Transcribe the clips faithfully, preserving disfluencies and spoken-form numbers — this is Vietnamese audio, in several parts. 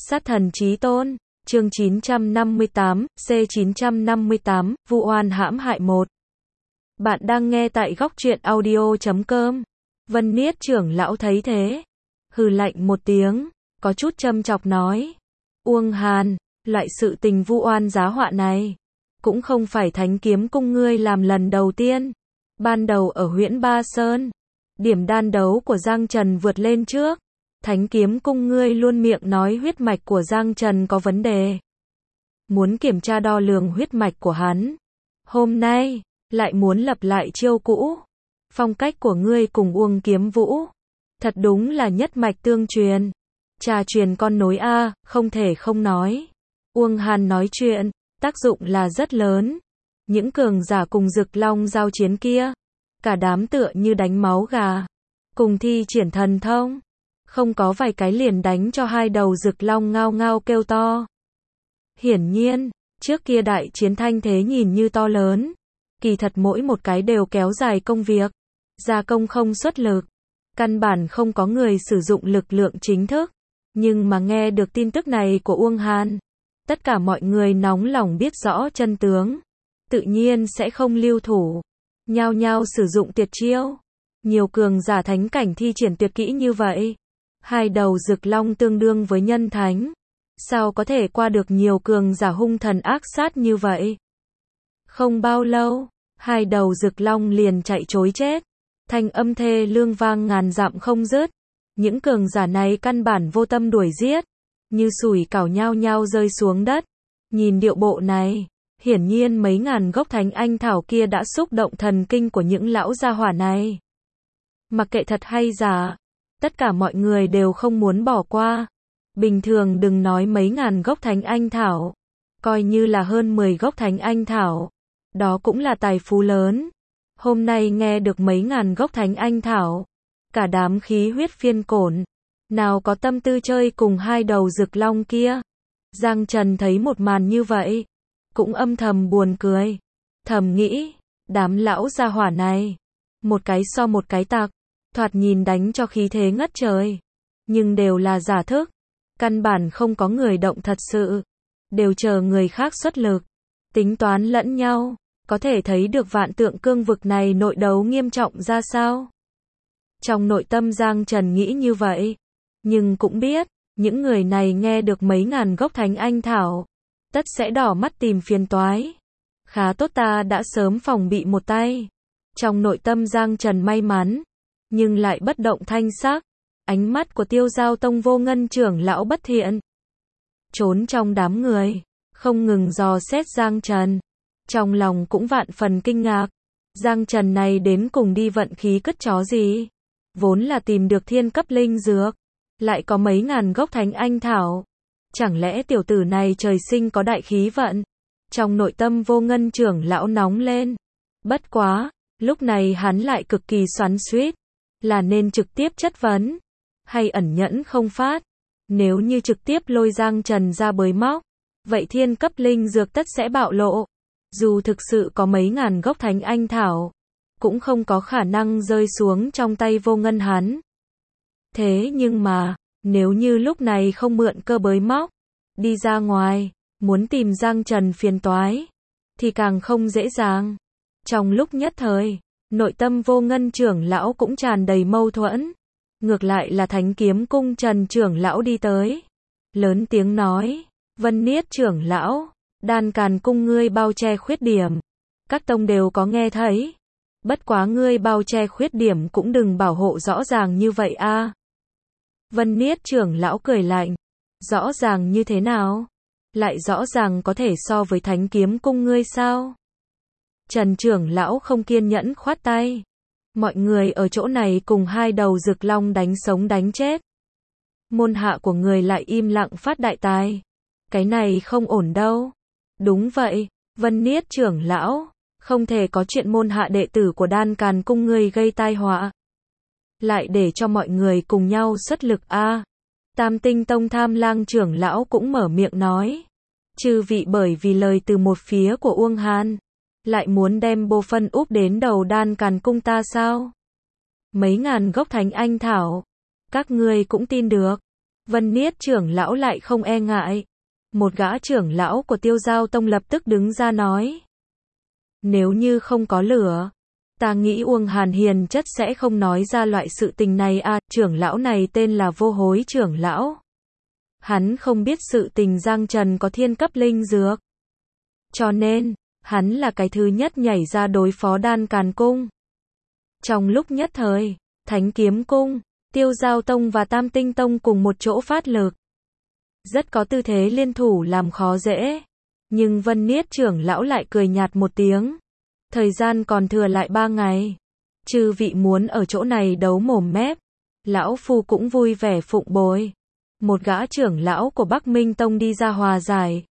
Sát thần chí tôn, chương chín trăm năm mươi tám, C chín trăm năm mươi tám, vụ oan hãm hại một. Bạn đang nghe tại góc truyện audio chấm com. Vân Niết trưởng lão thấy thế, hừ lạnh một tiếng, có chút châm chọc nói. Uông Hàn, loại sự tình vu oan giá họa này, cũng không phải Thánh Kiếm Cung ngươi làm lần đầu tiên. Ban đầu ở Huyễn Ba Sơn, điểm đan đấu của Giang Trần vượt lên trước. Thánh Kiếm Cung ngươi luôn miệng nói huyết mạch của Giang Trần có vấn đề. Muốn kiểm tra đo lường huyết mạch của hắn. Hôm nay, lại muốn lập lại chiêu cũ. Phong cách của ngươi cùng Uông Kiếm Vũ, thật đúng là nhất mạch tương truyền. Trà truyền con nối a, không thể không nói. Uông Hàn nói chuyện, tác dụng là rất lớn. Những cường giả cùng Dực Long giao chiến kia, cả đám tựa như đánh máu gà, cùng thi triển thần thông. Không có vài cái liền đánh cho hai đầu Dực Long ngao ngao kêu to. Hiển nhiên, trước kia đại chiến thanh thế nhìn như to lớn, kỳ thật mỗi một cái đều kéo dài công việc, gia công không xuất lực, căn bản không có người sử dụng lực lượng chính thức. Nhưng mà nghe được tin tức này của Uông Hàn, tất cả mọi người nóng lòng biết rõ chân tướng, tự nhiên sẽ không lưu thủ, nhao nhao sử dụng tuyệt chiêu. Nhiều cường giả thánh cảnh thi triển tuyệt kỹ như vậy, hai đầu Dực Long tương đương với nhân thánh, sao có thể qua được nhiều cường giả hung thần ác sát như vậy? Không bao lâu, hai đầu Dực Long liền chạy trối chết, thanh âm thê lương vang ngàn dặm không dứt. Những cường giả này căn bản vô tâm đuổi giết, như sủi cảo nhao nhao rơi xuống đất. Nhìn điệu bộ này, hiển nhiên mấy ngàn gốc thánh anh thảo kia đã xúc động thần kinh của những lão gia hỏa này. Mặc kệ thật hay giả, tất cả mọi người đều không muốn bỏ qua. Bình thường đừng nói mấy ngàn gốc thánh anh thảo, coi như là hơn mười gốc thánh anh thảo, đó cũng là tài phú lớn. Hôm nay nghe được mấy ngàn gốc thánh anh thảo, cả đám khí huyết phiên cổn, nào có tâm tư chơi cùng hai đầu Dực Long kia. Giang Trần thấy một màn như vậy, cũng âm thầm buồn cười, thầm nghĩ, đám lão gia hỏa này, một cái so một cái tặc, thoạt nhìn đánh cho khí thế ngất trời, nhưng đều là giả thức, căn bản không có người động thật sự, đều chờ người khác xuất lực, tính toán lẫn nhau, có thể thấy được vạn tượng cương vực này nội đấu nghiêm trọng ra sao. Trong nội tâm Giang Trần nghĩ như vậy, nhưng cũng biết, những người này nghe được mấy ngàn gốc thánh anh thảo, tất sẽ đỏ mắt tìm phiền toái. Khá tốt ta đã sớm phòng bị một tay. Trong nội tâm Giang Trần may mắn, nhưng lại bất động thanh sắc. Ánh mắt của Tiêu Giao Tông Vô Ngân trưởng lão bất thiện, trốn trong đám người, không ngừng dò xét Giang Trần. Trong lòng cũng vạn phần kinh ngạc, Giang Trần này đến cùng đi vận khí cất chó gì? Vốn là tìm được thiên cấp linh dược, lại có mấy ngàn gốc thánh anh thảo. Chẳng lẽ tiểu tử này trời sinh có đại khí vận? Trong nội tâm Vô Ngân trưởng lão nóng lên. Bất quá, lúc này hắn lại cực kỳ xoắn xuýt, là nên trực tiếp chất vấn, hay ẩn nhẫn không phát. Nếu như trực tiếp lôi Giang Trần ra bới móc, vậy thiên cấp linh dược tất sẽ bạo lộ. Dù thực sự có mấy ngàn gốc thánh anh thảo, cũng không có khả năng rơi xuống trong tay Vô Ngân hắn. Thế nhưng mà, nếu như lúc này không mượn cơ bới móc, đi ra ngoài, muốn tìm Giang Trần phiền toái, thì càng không dễ dàng. Trong lúc nhất thời, nội tâm Vô Ngân trưởng lão cũng tràn đầy mâu thuẫn. Ngược lại là Thánh Kiếm Cung Trần trưởng lão đi tới, lớn tiếng nói, Vân Niết trưởng lão, Đan Càn Cung ngươi bao che khuyết điểm, các tông đều có nghe thấy. Bất quá ngươi bao che khuyết điểm cũng đừng bảo hộ rõ ràng như vậy a. Vân Niết trưởng lão cười lạnh, rõ ràng như thế nào? Lại rõ ràng có thể so với Thánh Kiếm Cung ngươi sao? Trần trưởng lão không kiên nhẫn khoát tay. Mọi người ở chỗ này cùng hai đầu Dực Long đánh sống đánh chết. Môn hạ của người lại im lặng phát đại tài. Cái này không ổn đâu. Đúng vậy, Vân Niết trưởng lão, không thể có chuyện môn hạ đệ tử của Đan Càn Cung ngươi gây tai họa. Lại để cho mọi người cùng nhau xuất lực a. À, Tam Tinh Tông Tham Lang trưởng lão cũng mở miệng nói. Chư vị bởi vì lời từ một phía của Uông Hàn, lại muốn đem bô phân úp đến đầu Đan Càn Cung ta sao? Mấy ngàn gốc thánh anh thảo, các ngươi cũng tin được. Vân Niết trưởng lão lại không e ngại. Một gã trưởng lão của Tiêu Giao Tông lập tức đứng ra nói. Nếu như không có lửa, ta nghĩ Uông Hàn Hiền chất sẽ không nói ra loại sự tình này à, trưởng lão này tên là Vô Hối trưởng lão. Hắn không biết sự tình Giang Trần có thiên cấp linh dược. Cho nên, hắn là cái thứ nhất nhảy ra đối phó Đan Càn Cung. Trong lúc nhất thời, Thánh Kiếm Cung, Tiêu Giao Tông và Tam Tinh Tông cùng một chỗ phát lực. Rất có tư thế liên thủ làm khó dễ. Nhưng Vân Niết trưởng lão lại cười nhạt một tiếng. Thời gian còn thừa lại ba ngày. Chư vị muốn ở chỗ này đấu mồm mép. Lão Phu cũng vui vẻ phụng bồi. Một gã trưởng lão của Bắc Minh Tông đi ra hòa giải.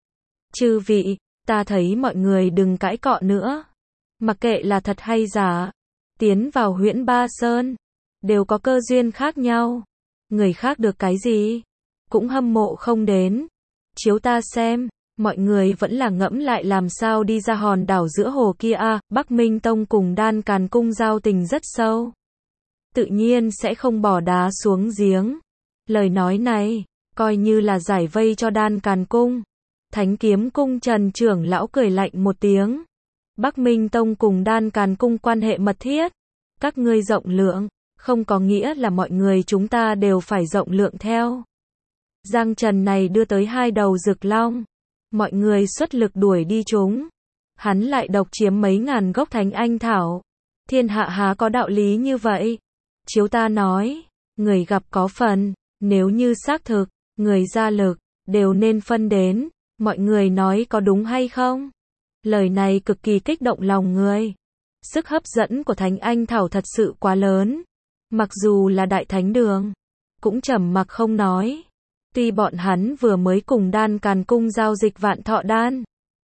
Chư vị, ta thấy mọi người đừng cãi cọ nữa. Mặc kệ là thật hay giả. Tiến vào Huyễn Ba Sơn. Đều có cơ duyên khác nhau. Người khác được cái gì? Cũng hâm mộ không đến. Chiếu ta xem. Mọi người vẫn là ngẫm lại làm sao đi ra hòn đảo giữa hồ kia à, Bắc Minh Tông cùng Đan Càn Cung giao tình rất sâu. Tự nhiên sẽ không bỏ đá xuống giếng. Lời nói này, coi như là giải vây cho Đan Càn Cung. Thánh Kiếm Cung Trần trưởng lão cười lạnh một tiếng. Bắc Minh Tông cùng Đan Càn Cung quan hệ mật thiết. Các ngươi rộng lượng, không có nghĩa là mọi người chúng ta đều phải rộng lượng theo. Giang Trần này đưa tới hai đầu rực long. Mọi người xuất lực đuổi đi chúng. Hắn lại độc chiếm mấy ngàn gốc thánh anh thảo. Thiên hạ há có đạo lý như vậy? Chiếu ta nói, người gặp có phần, nếu như xác thực, người ra lực, đều nên phân đến. Mọi người nói có đúng hay không? Lời này cực kỳ kích động lòng người. Sức hấp dẫn của thánh anh thảo thật sự quá lớn. Mặc dù là đại thánh đường, cũng trầm mặc không nói. Tuy bọn hắn vừa mới cùng Đan Càn Cung giao dịch vạn thọ đan.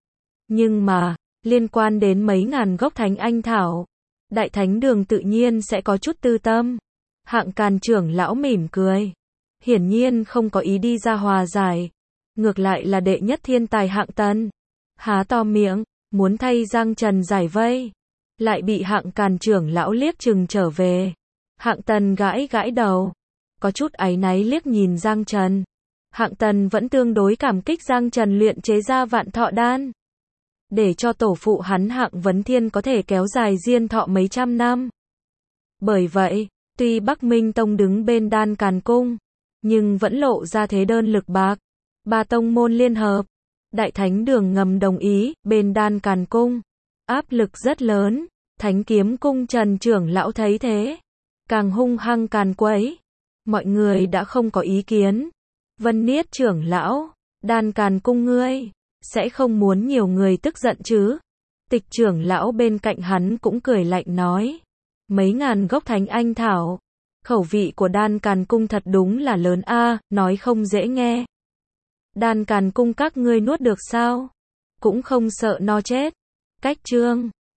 Nhưng mà, liên quan đến mấy ngàn gốc thánh anh thảo, đại thánh đường tự nhiên sẽ có chút tư tâm. Hạng Càn trưởng lão mỉm cười. Hiển nhiên không có ý đi ra hòa giải. Ngược lại là đệ nhất thiên tài Hạng Tần. Há to miệng, muốn thay Giang Trần giải vây. Lại bị Hạng Càn trưởng lão liếc chừng trở về. Hạng Tần gãi gãi đầu. Có chút áy náy liếc nhìn Giang Trần. Hạng Tần vẫn tương đối cảm kích Giang Trần luyện chế ra vạn thọ đan. Để cho tổ phụ hắn Hạng Vấn Thiên có thể kéo dài diên thọ mấy trăm năm. Bởi vậy, tuy Bắc Minh Tông đứng bên Đan Càn Cung, nhưng vẫn lộ ra thế đơn lực bạc. Ba tông môn liên hợp. Đại Thánh Đường ngầm đồng ý, bên Đan Càn Cung. Áp lực rất lớn. Thánh Kiếm Cung Trần trưởng lão thấy thế. Càng hung hăng càn quấy. Mọi người đã không có ý kiến. Vân Niết trưởng lão, Đan Càn Cung ngươi, sẽ không muốn nhiều người tức giận chứ? Tịch trưởng lão bên cạnh hắn cũng cười lạnh nói. Mấy ngàn gốc thánh anh thảo. Khẩu vị của Đan Càn Cung thật đúng là lớn a, nói không dễ nghe. Đan Càn Cung các ngươi nuốt được sao? Cũng không sợ no chết. Cách chương